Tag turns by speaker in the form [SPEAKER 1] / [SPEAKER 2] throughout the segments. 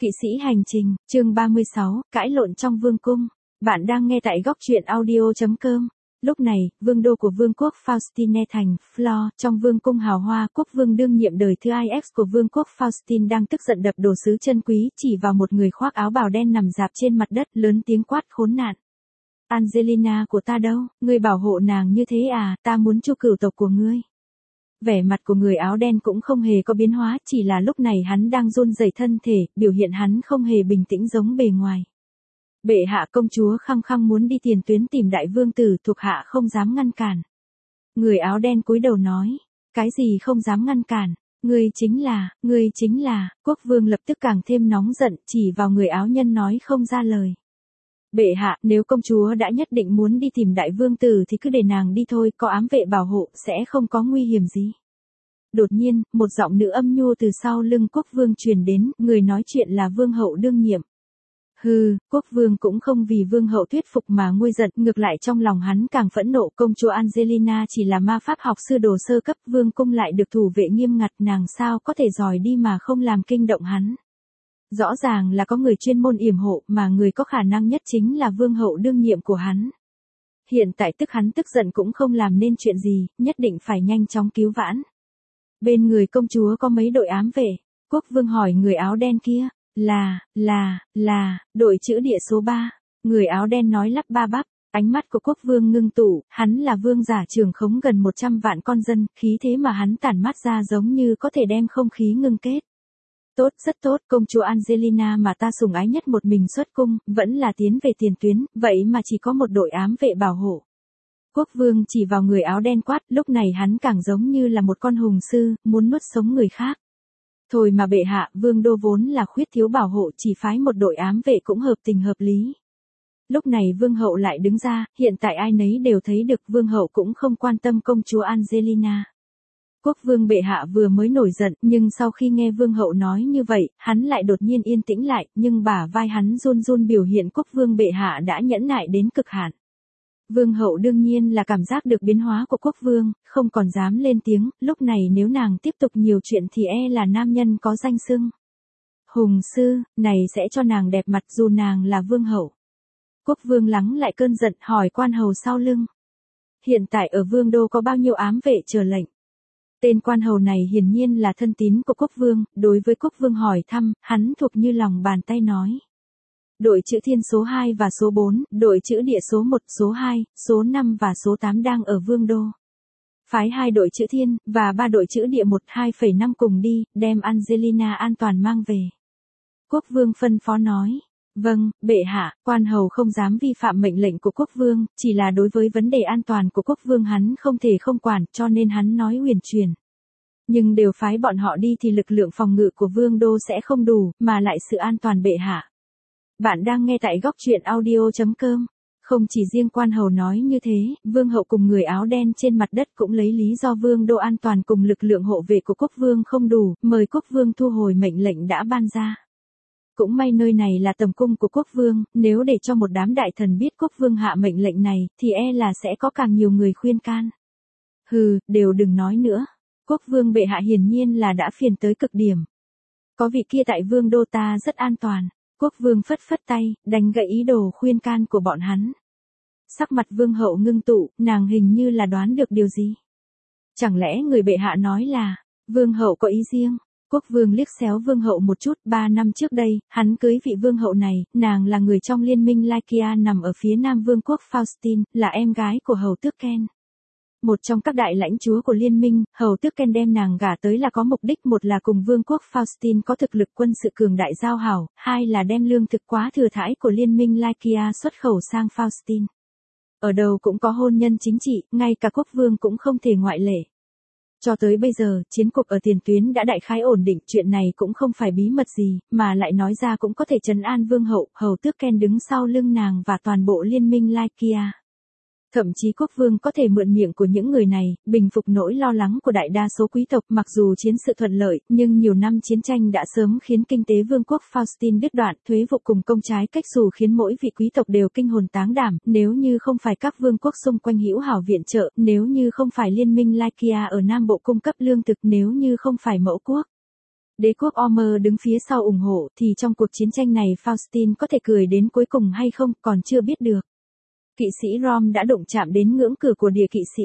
[SPEAKER 1] Kỵ sĩ hành trình, chương 36, cãi lộn trong vương cung. Bạn đang nghe tại góc truyện audio.com. Lúc này, vương đô của vương quốc Faustine thành Flor, trong vương cung hào hoa, quốc vương đương nhiệm đời thứ IX của vương quốc Faustine đang tức giận đập đồ sứ chân quý, chỉ vào một người khoác áo bào đen nằm rạp trên mặt đất, lớn tiếng quát khốn nạn. Angelina của ta đâu, ngươi bảo hộ nàng như thế à, ta muốn chu cửu tộc của ngươi. Vẻ mặt của người áo đen cũng không hề có biến hóa, chỉ là lúc này hắn đang run rẩy thân thể, biểu hiện hắn không hề bình tĩnh giống bề ngoài. Bệ hạ, công chúa khăng khăng muốn đi tiền tuyến tìm đại vương tử, thuộc hạ không dám ngăn cản. Người áo đen cúi đầu nói, cái gì không dám ngăn cản, ngươi chính là, quốc vương lập tức càng thêm nóng giận, chỉ vào người áo nhân nói không ra lời. Bệ hạ, nếu công chúa đã nhất định muốn đi tìm đại vương tử thì cứ để nàng đi thôi, có ám vệ bảo hộ, sẽ không có nguy hiểm gì. Đột nhiên, một giọng nữ âm nhu từ sau lưng quốc vương truyền đến, người nói chuyện là vương hậu đương nhiệm. Hừ, quốc vương cũng không vì vương hậu thuyết phục mà nguôi giận, ngược lại trong lòng hắn càng phẫn nộ, công chúa Angelina chỉ là ma pháp học sư đồ sơ cấp, vương cung lại được thủ vệ nghiêm ngặt, nàng sao có thể giỏi đi mà không làm kinh động hắn. Rõ ràng là có người chuyên môn yểm hộ, mà người có khả năng nhất chính là vương hậu đương nhiệm của hắn. Hiện tại hắn tức giận cũng không làm nên chuyện gì, nhất định phải nhanh chóng cứu vãn. Bên người công chúa có mấy đội ám vệ, quốc vương hỏi người áo đen kia, là, đội chữ địa số 3. Người áo đen nói lắp ba bắp, ánh mắt của quốc vương ngưng tụ, hắn là vương giả trưởng khống gần 100 vạn con dân, khí thế mà hắn tản mát ra giống như có thể đem không khí ngưng kết. Tốt, rất tốt, công chúa Angelina mà ta sủng ái nhất một mình xuất cung, vẫn là tiến về tiền tuyến, vậy mà chỉ có một đội ám vệ bảo hộ. Quốc vương chỉ vào người áo đen quát, lúc này hắn càng giống như là một con hùng sư, muốn nuốt sống người khác. Thôi mà bệ hạ, vương đô vốn là khuyết thiếu bảo hộ, chỉ phái một đội ám vệ cũng hợp tình hợp lý. Lúc này vương hậu lại đứng ra, hiện tại ai nấy đều thấy được vương hậu cũng không quan tâm công chúa Angelina. Quốc vương bệ hạ vừa mới nổi giận, nhưng sau khi nghe vương hậu nói như vậy, hắn lại đột nhiên yên tĩnh lại, nhưng bả vai hắn run run biểu hiện quốc vương bệ hạ đã nhẫn nại đến cực hạn. Vương hậu đương nhiên là cảm giác được biến hóa của quốc vương, không còn dám lên tiếng, lúc này nếu nàng tiếp tục nhiều chuyện thì là nam nhân có danh xưng. Hùng sư, này sẽ cho nàng đẹp mặt dù nàng là vương hậu. Quốc vương lắng lại cơn giận hỏi quan hầu sau lưng. Hiện tại ở vương đô có bao nhiêu ám vệ chờ lệnh? Tên quan hầu này hiển nhiên là thân tín của quốc vương, đối với quốc vương hỏi thăm, hắn thuộc như lòng bàn tay nói. Đội chữ thiên số 2 và số 4, đội chữ địa số 1, số 2, số 5 và số 8 đang ở vương đô. Phái 2 đội chữ thiên, và 3 đội chữ địa 1,2,5 cùng đi, đem Angelina an toàn mang về. Quốc vương phân phó nói. Vâng, bệ hạ, quan hầu không dám vi phạm mệnh lệnh của quốc vương, chỉ là đối với vấn đề an toàn của quốc vương hắn không thể không quản, cho nên hắn nói huyền truyền. Nhưng đều phái bọn họ đi thì lực lượng phòng ngự của vương đô sẽ không đủ, mà lại sự an toàn bệ hạ. Bạn đang nghe tại góc truyện audio.com. Không chỉ riêng quan hầu nói như thế, vương hậu cùng người áo đen trên mặt đất cũng lấy lý do vương đô an toàn cùng lực lượng hộ vệ của quốc vương không đủ, mời quốc vương thu hồi mệnh lệnh đã ban ra. Cũng may nơi này là tầm cung của quốc vương, nếu để cho một đám đại thần biết quốc vương hạ mệnh lệnh này, thì là sẽ có càng nhiều người khuyên can. Hừ, đều đừng nói nữa. Quốc vương bệ hạ hiển nhiên là đã phiền tới cực điểm. Có vị kia tại vương đô ta rất an toàn. Quốc vương phất phất tay, đánh gãy ý đồ khuyên can của bọn hắn. Sắc mặt vương hậu ngưng tụ, nàng hình như là đoán được điều gì. Chẳng lẽ người bệ hạ nói là, vương hậu có ý riêng. Quốc vương liếc xéo vương hậu một chút, 3 năm trước đây, hắn cưới vị vương hậu này, nàng là người trong liên minh Lycia nằm ở phía nam vương quốc Faustine, là em gái của hầu tước Ken. Một trong các đại lãnh chúa của liên minh, hầu tước Ken đem nàng gả tới là có mục đích, một là cùng vương quốc Faustine có thực lực quân sự cường đại giao hảo, hai là đem lương thực quá thừa thãi của liên minh Lycia xuất khẩu sang Faustine. Ở đâu cũng có hôn nhân chính trị, ngay cả quốc vương cũng không thể ngoại lệ. Cho tới bây giờ, chiến cục ở tiền tuyến đã đại khái ổn định, chuyện này cũng không phải bí mật gì, mà lại nói ra cũng có thể trấn an vương hậu, hầu tước Ken đứng sau lưng nàng và toàn bộ liên minh Lycia. Thậm chí quốc vương có thể mượn miệng của những người này, bình phục nỗi lo lắng của đại đa số quý tộc, mặc dù chiến sự thuận lợi, nhưng nhiều năm chiến tranh đã sớm khiến kinh tế vương quốc Faustine đứt đoạn, thuế vụ cùng công trái cách xù khiến mỗi vị quý tộc đều kinh hồn táng đảm, nếu như không phải các vương quốc xung quanh hữu hảo viện trợ, nếu như không phải liên minh Lycia ở Nam Bộ cung cấp lương thực, nếu như không phải mẫu quốc. đế quốc Ormer đứng phía sau ủng hộ thì trong cuộc chiến tranh này Faustin có thể cười đến cuối cùng hay không còn chưa biết được. Kỵ sĩ Rom đã đụng chạm đến ngưỡng cửa của địa kỵ sĩ.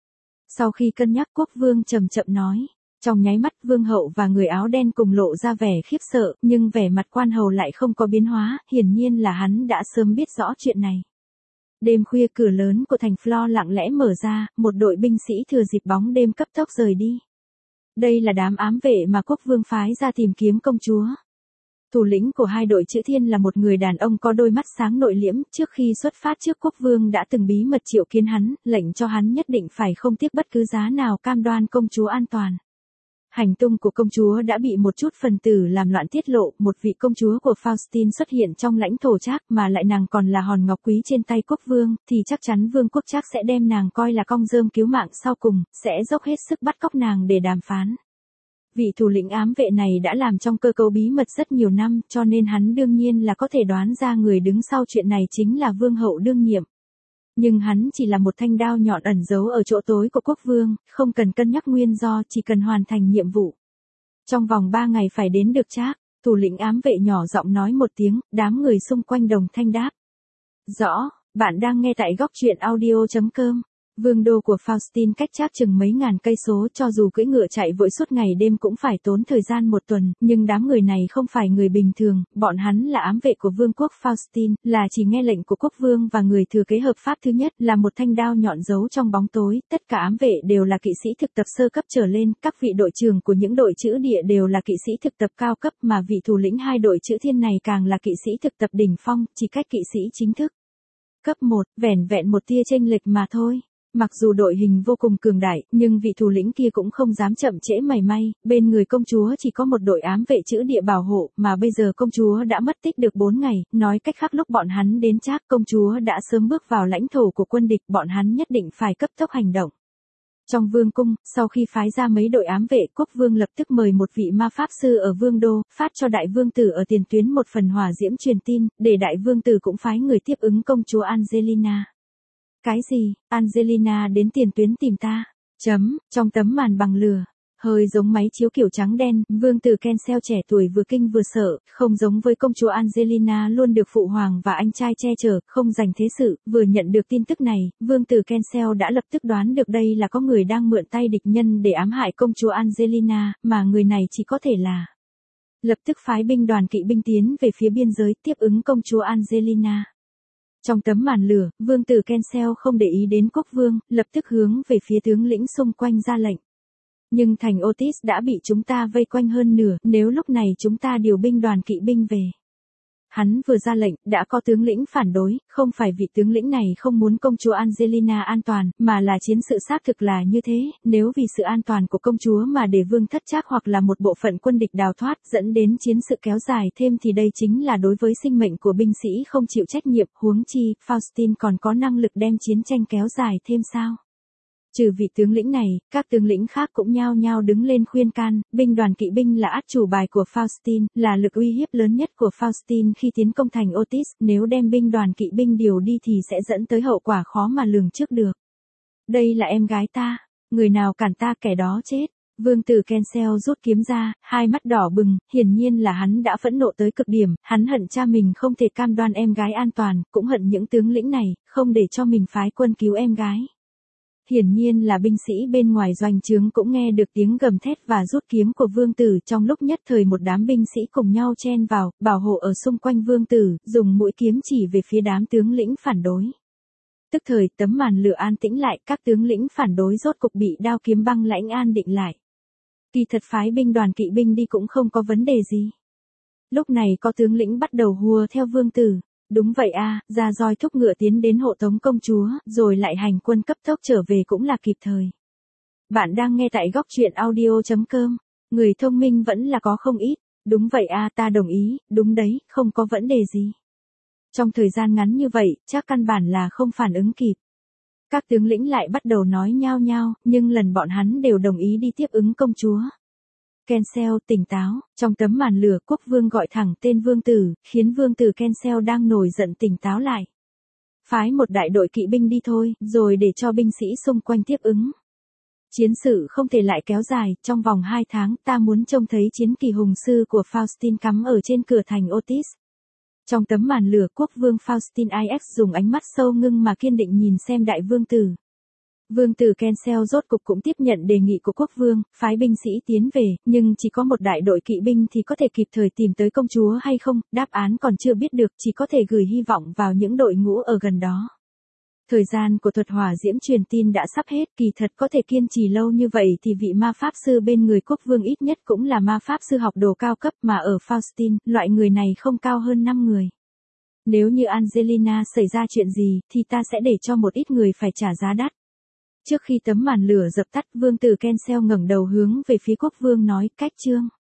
[SPEAKER 1] Sau khi cân nhắc quốc vương chậm chậm nói. Trong nháy mắt vương hậu và người áo đen cùng lộ ra vẻ khiếp sợ, nhưng vẻ mặt quan hầu lại không có biến hóa, hiển nhiên là hắn đã sớm biết rõ chuyện này. Đêm khuya cửa lớn của thành Flor lặng lẽ mở ra, một đội binh sĩ thừa dịp bóng đêm cấp tốc rời đi. Đây là đám ám vệ mà quốc vương phái ra tìm kiếm công chúa. Thủ lĩnh của hai đội chữ thiên là một người đàn ông có đôi mắt sáng nội liễm, trước khi xuất phát trước quốc vương đã từng bí mật triệu kiến hắn, lệnh cho hắn nhất định phải không tiếc bất cứ giá nào cam đoan công chúa an toàn. Hành tung của công chúa đã bị một chút phần tử làm loạn tiết lộ, một vị công chúa của Faustin xuất hiện trong lãnh thổ Trác mà lại nàng còn là hòn ngọc quý trên tay quốc vương, thì chắc chắn vương quốc Trác sẽ đem nàng coi là cong rơm cứu mạng sau cùng, sẽ dốc hết sức bắt cóc nàng để đàm phán. Vị thủ lĩnh ám vệ này đã làm trong cơ cấu bí mật rất nhiều năm, cho nên hắn đương nhiên là có thể đoán ra người đứng sau chuyện này chính là vương hậu đương nhiệm. Nhưng hắn chỉ là một thanh đao nhọn ẩn giấu ở chỗ tối của quốc vương, không cần cân nhắc nguyên do, chỉ cần hoàn thành nhiệm vụ. Trong vòng 3 ngày phải đến được Trác, thủ lĩnh ám vệ nhỏ giọng nói một tiếng, đám người xung quanh đồng thanh đáp. Rõ, bạn đang nghe tại góc truyện audio.com. Vương đô của Faustin cách Trác chừng mấy ngàn cây số, cho dù cưỡi ngựa chạy vội suốt ngày đêm cũng phải tốn thời gian một tuần, nhưng đám người này không phải người bình thường, bọn hắn là ám vệ của vương quốc Faustin, là chỉ nghe lệnh của quốc vương và người thừa kế hợp pháp thứ nhất là một thanh đao nhọn giấu trong bóng tối, tất cả ám vệ đều là kỵ sĩ thực tập sơ cấp trở lên, các vị đội trưởng của những đội chữ địa đều là kỵ sĩ thực tập cao cấp mà vị thủ lĩnh hai đội chữ thiên này càng là kỵ sĩ thực tập đỉnh phong, chỉ cách kỵ sĩ chính thức. Cấp 1, vẻn vẹn một tia chênh lệch mà thôi. Mặc dù đội hình vô cùng cường đại, nhưng vị thủ lĩnh kia cũng không dám chậm trễ mảy may, bên người công chúa chỉ có một đội ám vệ chữ địa bảo hộ, mà bây giờ công chúa đã mất tích được 4 ngày, nói cách khác lúc bọn hắn đến Trác công chúa đã sớm bước vào lãnh thổ của quân địch, bọn hắn nhất định phải cấp tốc hành động. Trong vương cung, sau khi phái ra mấy đội ám vệ, quốc vương lập tức mời một vị ma pháp sư ở vương đô, phát cho đại vương tử ở tiền tuyến một phần hỏa diễm truyền tin, để đại vương tử cũng phái người tiếp ứng công chúa Angelina. Cái gì, Angelina đến tiền tuyến tìm ta? Trong tấm màn bằng lửa, hơi giống máy chiếu kiểu trắng đen, vương tử Kensel trẻ tuổi vừa kinh vừa sợ, không giống với công chúa Angelina luôn được phụ hoàng và anh trai che chở, không dành thế sự, vừa nhận được tin tức này, vương tử Kensel đã lập tức đoán được đây là có người đang mượn tay địch nhân để ám hại công chúa Angelina, mà người này chỉ có thể là. Lập tức phái binh đoàn kỵ binh tiến về phía biên giới tiếp ứng công chúa Angelina. Trong tấm màn lửa, vương tử Kensel không để ý đến quốc vương, lập tức hướng về phía tướng lĩnh xung quanh ra lệnh. Nhưng thành Otis đã bị chúng ta vây quanh hơn nửa, nếu lúc này chúng ta điều binh đoàn kỵ binh về. Hắn vừa ra lệnh, đã có tướng lĩnh phản đối, không phải vị tướng lĩnh này không muốn công chúa Angelina an toàn, mà là chiến sự xác thực là như thế, nếu vì sự an toàn của công chúa mà để vương thất Trác hoặc là một bộ phận quân địch đào thoát dẫn đến chiến sự kéo dài thêm thì đây chính là đối với sinh mệnh của binh sĩ không chịu trách nhiệm, huống chi, Faustin còn có năng lực đem chiến tranh kéo dài thêm sao? Trừ vị tướng lĩnh này, các tướng lĩnh khác cũng nhao nhao đứng lên khuyên can, binh đoàn kỵ binh là át chủ bài của Faustin, là lực uy hiếp lớn nhất của Faustin khi tiến công thành Otis, nếu đem binh đoàn kỵ binh điều đi thì sẽ dẫn tới hậu quả khó mà lường trước được. Đây là em gái ta, người nào cản ta kẻ đó chết. Vương tử Kensel rút kiếm ra, hai mắt đỏ bừng, hiển nhiên là hắn đã phẫn nộ tới cực điểm, hắn hận cha mình không thể cam đoan em gái an toàn, cũng hận những tướng lĩnh này, không để cho mình phái quân cứu em gái. Hiển nhiên là binh sĩ bên ngoài doanh trướng cũng nghe được tiếng gầm thét và rút kiếm của vương tử, trong lúc nhất thời một đám binh sĩ cùng nhau chen vào, bảo hộ ở xung quanh vương tử, dùng mũi kiếm chỉ về phía đám tướng lĩnh phản đối. Tức thời tấm màn lửa an tĩnh lại, các tướng lĩnh phản đối rốt cục bị đao kiếm băng lãnh an định lại. Kỳ thật phái binh đoàn kỵ binh đi cũng không có vấn đề gì. Lúc này có tướng lĩnh bắt đầu hùa theo vương tử. Đúng vậy a, ra roi thúc ngựa tiến đến hộ tống công chúa, rồi lại hành quân cấp tốc trở về cũng là kịp thời. Bạn đang nghe tại góc truyện audio.com, người thông minh vẫn là có không ít. Đúng vậy a, ta đồng ý, đúng đấy, không có vấn đề gì. Trong thời gian ngắn như vậy, chắc căn bản là không phản ứng kịp. Các tướng lĩnh lại bắt đầu nói nhao nhao, nhưng lần bọn hắn đều đồng ý đi tiếp ứng công chúa. Kensel tỉnh táo, trong tấm màn lửa quốc vương gọi thẳng tên vương tử, khiến vương tử Kensel đang nổi giận tỉnh táo lại. Phái một đại đội kỵ binh đi thôi, rồi để cho binh sĩ xung quanh tiếp ứng. Chiến sự không thể lại kéo dài, trong vòng 2 tháng ta muốn trông thấy chiến kỳ hùng sư của Faustin cắm ở trên cửa thành Otis. Trong tấm màn lửa, quốc vương Faustin IX dùng ánh mắt sâu ngưng mà kiên định nhìn xem đại vương tử. Vương tử Kensel rốt cục cũng tiếp nhận đề nghị của quốc vương, phái binh sĩ tiến về, nhưng chỉ có một đại đội kỵ binh thì có thể kịp thời tìm tới công chúa hay không, đáp án còn chưa biết được, chỉ có thể gửi hy vọng vào những đội ngũ ở gần đó. Thời gian của thuật hỏa diễm truyền tin đã sắp hết, kỳ thật có thể kiên trì lâu như vậy thì vị ma pháp sư bên người quốc vương ít nhất cũng là ma pháp sư học đồ cao cấp, mà ở Faustin, loại người này không cao hơn 5 người. Nếu như Angelina xảy ra chuyện gì thì ta sẽ để cho một ít người phải trả giá đắt. Trước khi tấm màn lửa dập tắt, vương tử Kensel ngẩng đầu hướng về phía quốc vương nói, cách chương.